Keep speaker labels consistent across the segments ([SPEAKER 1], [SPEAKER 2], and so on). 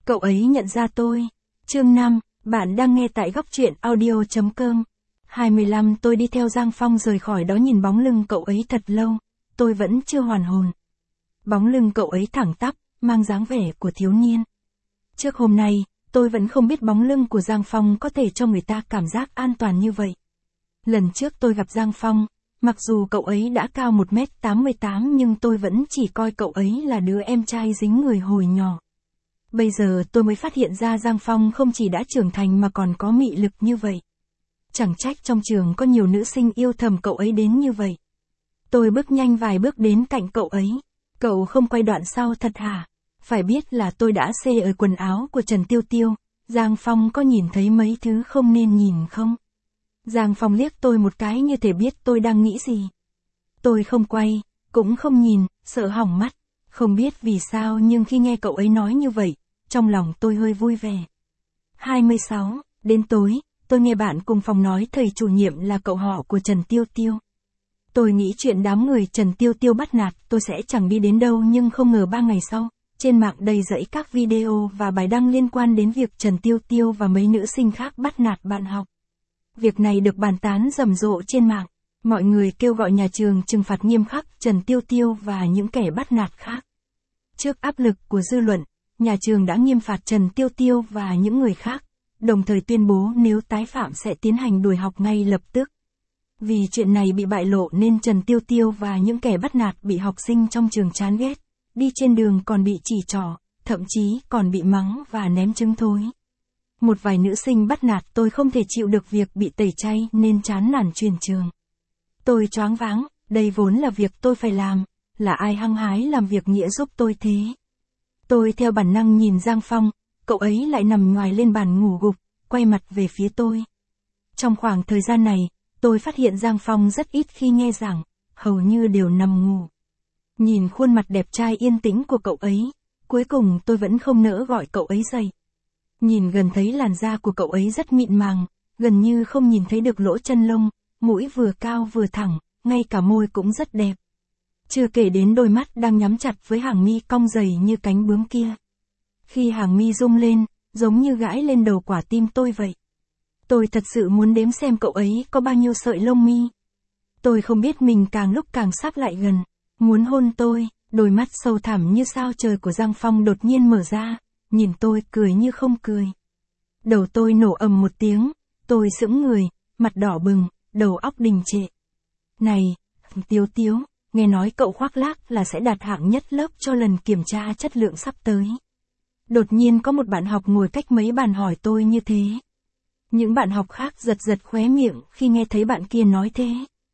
[SPEAKER 1] Cậu ấy nhận ra tôi. Chương 5, bạn đang nghe tại góc truyện audio.com. 25 Tôi đi theo Giang Phong rời khỏi đó nhìn bóng lưng cậu ấy thật lâu, tôi vẫn chưa hoàn hồn. Bóng lưng cậu ấy thẳng tắp, mang dáng vẻ của thiếu niên. Trước hôm nay, tôi vẫn không biết bóng lưng của Giang Phong có thể cho người ta cảm giác an toàn như vậy. Lần trước tôi gặp Giang Phong, mặc dù cậu ấy đã cao 1m88 nhưng tôi vẫn chỉ coi cậu ấy là đứa em trai dính người hồi nhỏ. Bây giờ tôi mới phát hiện ra Giang Phong không chỉ đã trưởng thành mà còn có mị lực như vậy. Chẳng trách trong trường có nhiều nữ sinh yêu thầm cậu ấy đến như vậy. Tôi bước nhanh vài bước đến cạnh cậu ấy. Cậu không quay đoạn sau thật hả? Phải biết là tôi đã xê ở quần áo của Trần Tiêu Tiêu. Giang Phong có nhìn thấy mấy thứ không nên nhìn không? Giang Phong liếc tôi một cái như thể biết tôi đang nghĩ gì. Tôi không quay, cũng không nhìn, sợ hỏng mắt. Không biết vì sao nhưng khi nghe cậu ấy nói như vậy, trong lòng tôi hơi vui vẻ. 26, đến tối, tôi nghe bạn cùng phòng nói thầy chủ nhiệm là cậu họ của Trần Tiêu Tiêu. Tôi nghĩ chuyện đám người Trần Tiêu Tiêu bắt nạt tôi sẽ chẳng đi đến đâu nhưng không ngờ 3 ngày sau, trên mạng đầy dẫy các video và bài đăng liên quan đến việc Trần Tiêu Tiêu và mấy nữ sinh khác bắt nạt bạn học. Việc này được bàn tán rầm rộ trên mạng. Mọi người kêu gọi nhà trường trừng phạt nghiêm khắc Trần Tiêu Tiêu và những kẻ bắt nạt khác. Trước áp lực của dư luận, nhà trường đã nghiêm phạt Trần Tiêu Tiêu và những người khác, đồng thời tuyên bố nếu tái phạm sẽ tiến hành đuổi học ngay lập tức. Vì chuyện này bị bại lộ nên Trần Tiêu Tiêu và những kẻ bắt nạt bị học sinh trong trường chán ghét, đi trên đường còn bị chỉ trỏ, thậm chí còn bị mắng và ném trứng thối. Một vài nữ sinh bắt nạt tôi không thể chịu được việc bị tẩy chay nên chán nản chuyển trường. Tôi choáng váng, đây vốn là việc tôi phải làm, là ai hăng hái làm việc nghĩa giúp tôi thế? Tôi theo bản năng nhìn Giang Phong, cậu ấy lại nằm ngoài lên bàn ngủ gục, quay mặt về phía tôi. Trong khoảng thời gian này, tôi phát hiện Giang Phong rất ít khi nghe giảng, hầu như đều nằm ngủ. Nhìn khuôn mặt đẹp trai yên tĩnh của cậu ấy, cuối cùng tôi vẫn không nỡ gọi cậu ấy dậy. Nhìn gần thấy làn da của cậu ấy rất mịn màng, gần như không nhìn thấy được lỗ chân lông, mũi vừa cao vừa thẳng, ngay cả môi cũng rất đẹp. Chưa kể đến đôi mắt đang nhắm chặt với hàng mi cong dày như cánh bướm kia. Khi hàng mi rung lên, giống như gãi lên đầu quả tim tôi vậy. Tôi thật sự muốn đếm xem cậu ấy có bao nhiêu sợi lông mi. Tôi không biết mình càng lúc càng sắp lại gần, muốn hôn tôi, đôi mắt sâu thẳm như sao trời của Giang Phong đột nhiên mở ra, nhìn tôi cười như không cười. Đầu tôi nổ ầm một tiếng, tôi sững người, mặt đỏ bừng, đầu óc đình trệ. Này, Tiêu Tiêu, nghe nói cậu khoác lác là sẽ đạt hạng nhất lớp cho lần kiểm tra chất lượng sắp tới. Đột nhiên có một bạn học ngồi cách mấy bàn hỏi tôi như thế. Những bạn học khác giật giật khóe miệng khi nghe thấy bạn kia nói thế.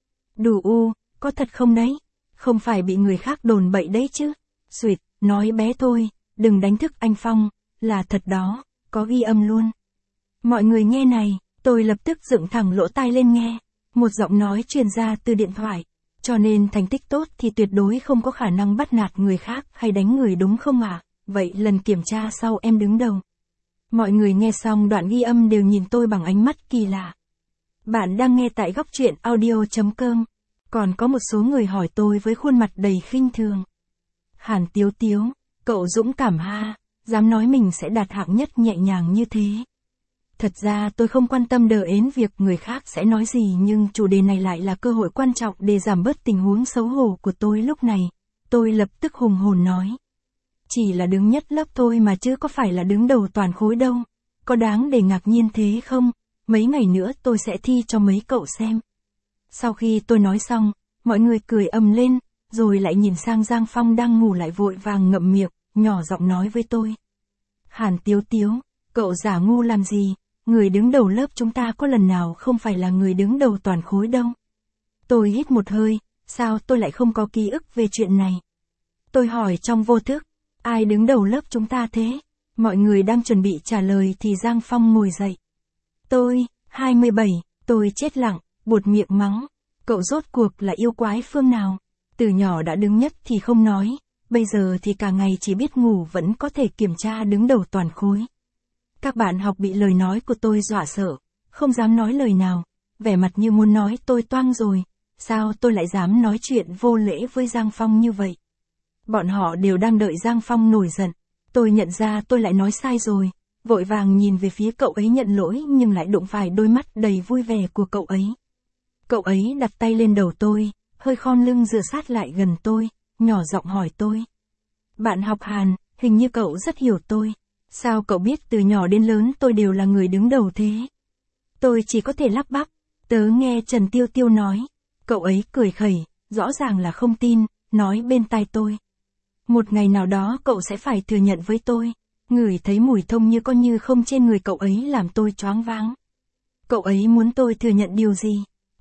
[SPEAKER 1] Đủ u, có thật không đấy? Không phải bị người khác đồn bậy đấy chứ? Xuyệt, nói bé thôi, đừng đánh thức anh Phong, là thật đó, có ghi âm luôn. Mọi người nghe này, tôi lập tức dựng thẳng lỗ tai lên nghe. Một giọng nói truyền ra từ điện thoại. Cho nên thành tích tốt thì tuyệt đối không có khả năng bắt nạt người khác hay đánh người đúng không ạ? Vậy lần kiểm tra sau em đứng đầu. Mọi người nghe xong đoạn ghi âm đều nhìn tôi bằng ánh mắt kỳ lạ. Bạn đang nghe tại góc truyện audio.com. Còn có một số người hỏi tôi với khuôn mặt đầy khinh thường. Hàn Tiếu Tiếu, cậu dũng cảm ha, dám nói mình sẽ đạt hạng nhất nhẹ nhàng như thế. Thật ra tôi không quan tâm đờ ến việc người khác sẽ nói gì nhưng chủ đề này lại là cơ hội quan trọng để giảm bớt tình huống xấu hổ của tôi lúc này. Tôi lập tức hùng hồn nói. Chỉ là đứng nhất lớp thôi mà chứ có phải là đứng đầu toàn khối đâu. Có đáng để ngạc nhiên thế không? Mấy ngày nữa tôi sẽ thi cho mấy cậu xem. Sau khi tôi nói xong, mọi người cười ầm lên, rồi lại nhìn sang Giang Phong đang ngủ lại vội vàng ngậm miệng, nhỏ giọng nói với tôi. Hàn Tiếu Tiếu, cậu giả ngu làm gì? Người đứng đầu lớp chúng ta có lần nào không phải là người đứng đầu toàn khối đâu. Tôi hít một hơi, sao tôi lại không có ký ức về chuyện này? Tôi hỏi trong vô thức, ai đứng đầu lớp chúng ta thế? Mọi người đang chuẩn bị trả lời thì Giang Phong ngồi dậy. Tôi, 27, tôi chết lặng, buột miệng mắng. Cậu rốt cuộc là yêu quái phương nào? Từ nhỏ đã đứng nhất thì không nói, bây giờ thì cả ngày chỉ biết ngủ vẫn có thể kiểm tra đứng đầu toàn khối. Các bạn học bị lời nói của tôi dọa sợ, không dám nói lời nào, vẻ mặt như muốn nói tôi toang rồi, sao tôi lại dám nói chuyện vô lễ với Giang Phong như vậy? Bọn họ đều đang đợi Giang Phong nổi giận. Tôi nhận ra tôi lại nói sai rồi, vội vàng nhìn về phía cậu ấy nhận lỗi nhưng lại đụng phải đôi mắt đầy vui vẻ của cậu ấy. Cậu ấy đặt tay lên đầu tôi, hơi khom lưng dựa sát lại gần tôi, nhỏ giọng hỏi tôi. Bạn học Hàn, hình như cậu rất hiểu tôi. Sao cậu biết từ nhỏ đến lớn tôi đều là người đứng đầu thế? Tôi chỉ có thể lắp bắp. Tớ nghe Trần Tiêu Tiêu nói. Cậu ấy cười khẩy, rõ ràng là không tin, nói bên tai tôi. Một ngày nào đó cậu sẽ phải thừa nhận với tôi. Ngửi thấy mùi thông như có như không trên người cậu ấy làm tôi choáng váng. Cậu ấy muốn tôi thừa nhận điều gì?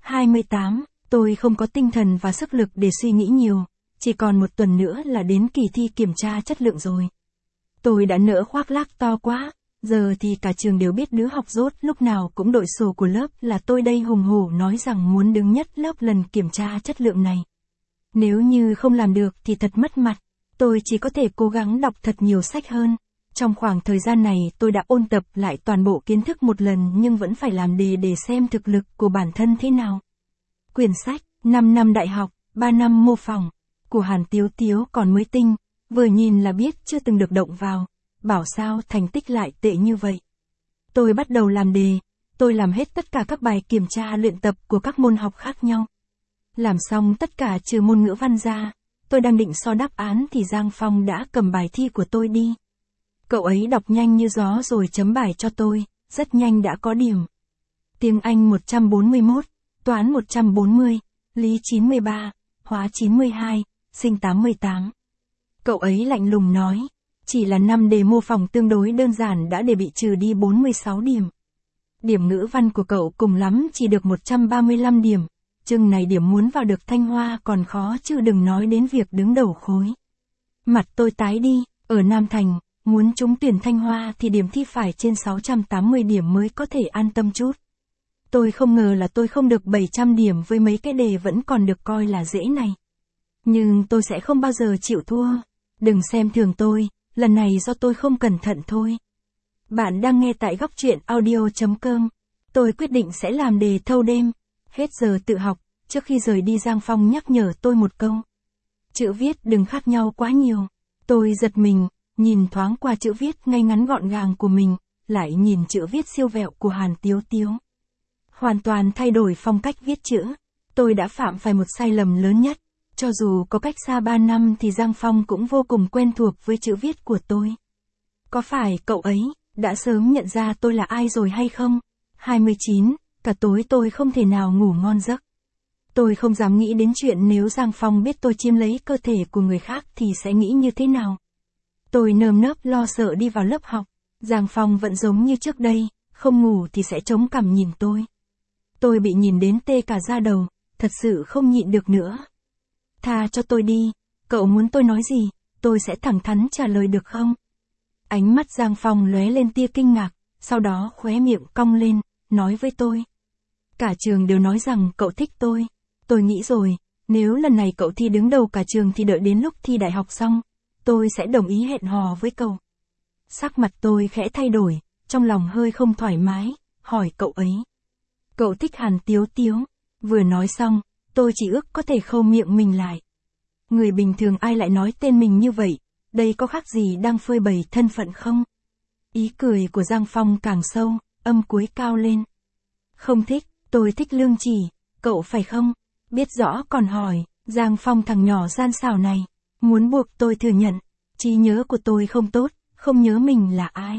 [SPEAKER 1] 28, tôi không có tinh thần và sức lực để suy nghĩ nhiều. Chỉ còn một tuần nữa là đến kỳ thi kiểm tra chất lượng rồi. Tôi đã nỡ khoác lác to quá, giờ thì cả trường đều biết đứa học dốt lúc nào cũng đội sổ của lớp là tôi đây hùng hổ nói rằng muốn đứng nhất lớp lần kiểm tra chất lượng này. Nếu như không làm được thì thật mất mặt, tôi chỉ có thể cố gắng đọc thật nhiều sách hơn. Trong khoảng thời gian này tôi đã ôn tập lại toàn bộ kiến thức một lần nhưng vẫn phải làm đề để xem thực lực của bản thân thế nào. Quyển sách, 5 năm đại học, 3 năm mô phỏng, của Hàn Tiếu Tiếu còn mới tinh, vừa nhìn là biết chưa từng được động vào, bảo sao thành tích lại tệ như vậy. Tôi bắt đầu làm đề, tôi làm hết tất cả các bài kiểm tra luyện tập của các môn học khác nhau. Làm xong tất cả trừ môn ngữ văn ra, tôi đang định so đáp án thì Giang Phong đã cầm bài thi của tôi đi. Cậu ấy đọc nhanh như gió rồi chấm bài cho tôi, rất nhanh đã có điểm. Tiếng Anh 141, Toán 140, Lý 93, Hóa 92, Sinh 88. Cậu ấy lạnh lùng nói, chỉ là 5 đề mô phỏng tương đối đơn giản đã để bị trừ đi 46 điểm. Điểm ngữ văn của cậu cùng lắm chỉ được 135 điểm, chừng này điểm muốn vào được Thanh Hoa còn khó chứ đừng nói đến việc đứng đầu khối. Mặt tôi tái đi, ở Nam Thành, muốn trúng tuyển Thanh Hoa thì điểm thi phải trên 680 điểm mới có thể an tâm chút. Tôi không ngờ là tôi không được 700 điểm với mấy cái đề vẫn còn được coi là dễ này. Nhưng tôi sẽ không bao giờ chịu thua. Đừng xem thường tôi, lần này do tôi không cẩn thận thôi. Bạn đang nghe tại góc truyện audio.com. Tôi quyết định sẽ làm đề thâu đêm. Hết giờ tự học, trước khi rời đi Giang Phong nhắc nhở tôi một câu. Chữ viết đừng khác nhau quá nhiều. Tôi giật mình, nhìn thoáng qua chữ viết ngay ngắn gọn gàng của mình, lại nhìn chữ viết siêu vẹo của Hàn Tiếu Tiếu. Hoàn toàn thay đổi phong cách viết chữ. Tôi đã phạm phải một sai lầm lớn nhất. Cho dù có cách xa 3 năm thì Giang Phong cũng vô cùng quen thuộc với chữ viết của tôi. Có phải cậu ấy đã sớm nhận ra tôi là ai rồi hay không? 29, cả tối tôi không thể nào ngủ ngon giấc. Tôi không dám nghĩ đến chuyện nếu Giang Phong biết tôi chiếm lấy cơ thể của người khác thì sẽ nghĩ như thế nào. Tôi nơm nớp lo sợ đi vào lớp học. Giang Phong vẫn giống như trước đây, không ngủ thì sẽ chống cằm nhìn tôi. Tôi bị nhìn đến tê cả da đầu, thật sự không nhịn được nữa. Tha cho tôi đi, cậu muốn tôi nói gì, tôi sẽ thẳng thắn trả lời được không? Ánh mắt Giang Phong lóe lên tia kinh ngạc, sau đó khóe miệng cong lên, nói với tôi. Cả trường đều nói rằng cậu thích tôi. Tôi nghĩ rồi, nếu lần này cậu thi đứng đầu cả trường thì đợi đến lúc thi đại học xong, tôi sẽ đồng ý hẹn hò với cậu. Sắc mặt tôi khẽ thay đổi, trong lòng hơi không thoải mái, hỏi cậu ấy. Cậu thích Hàn Tiếu Tiếu. Vừa nói xong, tôi chỉ ước có thể khâu miệng mình lại. Người bình thường ai lại nói tên mình như vậy, đây có khác gì đang phơi bày thân phận không? Ý cười của Giang Phong càng sâu, âm cuối cao lên. Không thích, tôi thích Lương Chỉ, cậu phải không? Biết rõ còn hỏi, Giang Phong thằng nhỏ gian xảo này, muốn buộc tôi thừa nhận, trí nhớ của tôi không tốt, không nhớ mình là ai.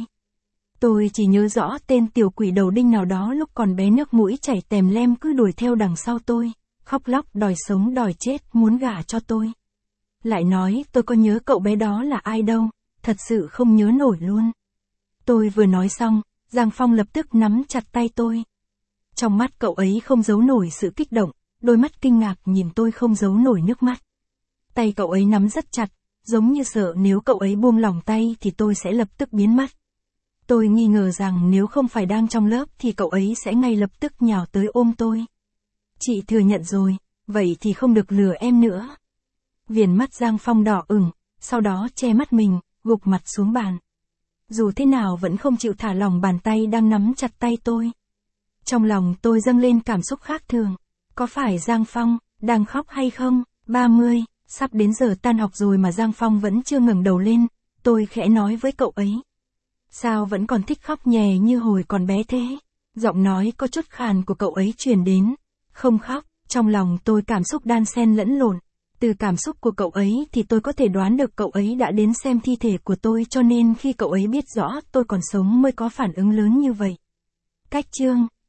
[SPEAKER 1] Tôi chỉ nhớ rõ tên tiểu quỷ đầu đinh nào đó lúc còn bé nước mũi chảy tèm lem cứ đuổi theo đằng sau tôi, khóc lóc đòi sống đòi chết muốn gả cho tôi. Lại nói tôi có nhớ cậu bé đó là ai đâu, thật sự không nhớ nổi luôn. Tôi vừa nói xong, Giang Phong lập tức nắm chặt tay tôi. Trong mắt cậu ấy không giấu nổi sự kích động, đôi mắt kinh ngạc nhìn tôi không giấu nổi nước mắt. Tay cậu ấy nắm rất chặt, giống như sợ nếu cậu ấy buông lỏng tay thì tôi sẽ lập tức biến mất. Tôi nghi ngờ rằng nếu không phải đang trong lớp thì cậu ấy sẽ ngay lập tức nhào tới ôm tôi. Chị thừa nhận rồi, vậy thì không được lừa em nữa. Viền mắt Giang Phong đỏ ửng, sau đó che mắt mình, gục mặt xuống bàn. Dù thế nào vẫn không chịu thả lỏng bàn tay đang nắm chặt tay tôi. Trong lòng tôi dâng lên cảm xúc khác thường. Có phải Giang Phong đang khóc hay không? 30, sắp đến giờ tan học rồi mà Giang Phong vẫn chưa ngẩng đầu lên. Tôi khẽ nói với cậu ấy. Sao vẫn còn thích khóc nhè như hồi còn bé thế? Giọng nói có chút khàn của cậu ấy truyền đến. Không khóc, trong lòng tôi cảm xúc đan xen lẫn lộn. Từ cảm xúc của cậu ấy thì tôi có thể đoán được cậu ấy đã đến xem thi thể của tôi, cho nên khi cậu ấy biết rõ tôi còn sống mới có phản ứng lớn như vậy. Cách chương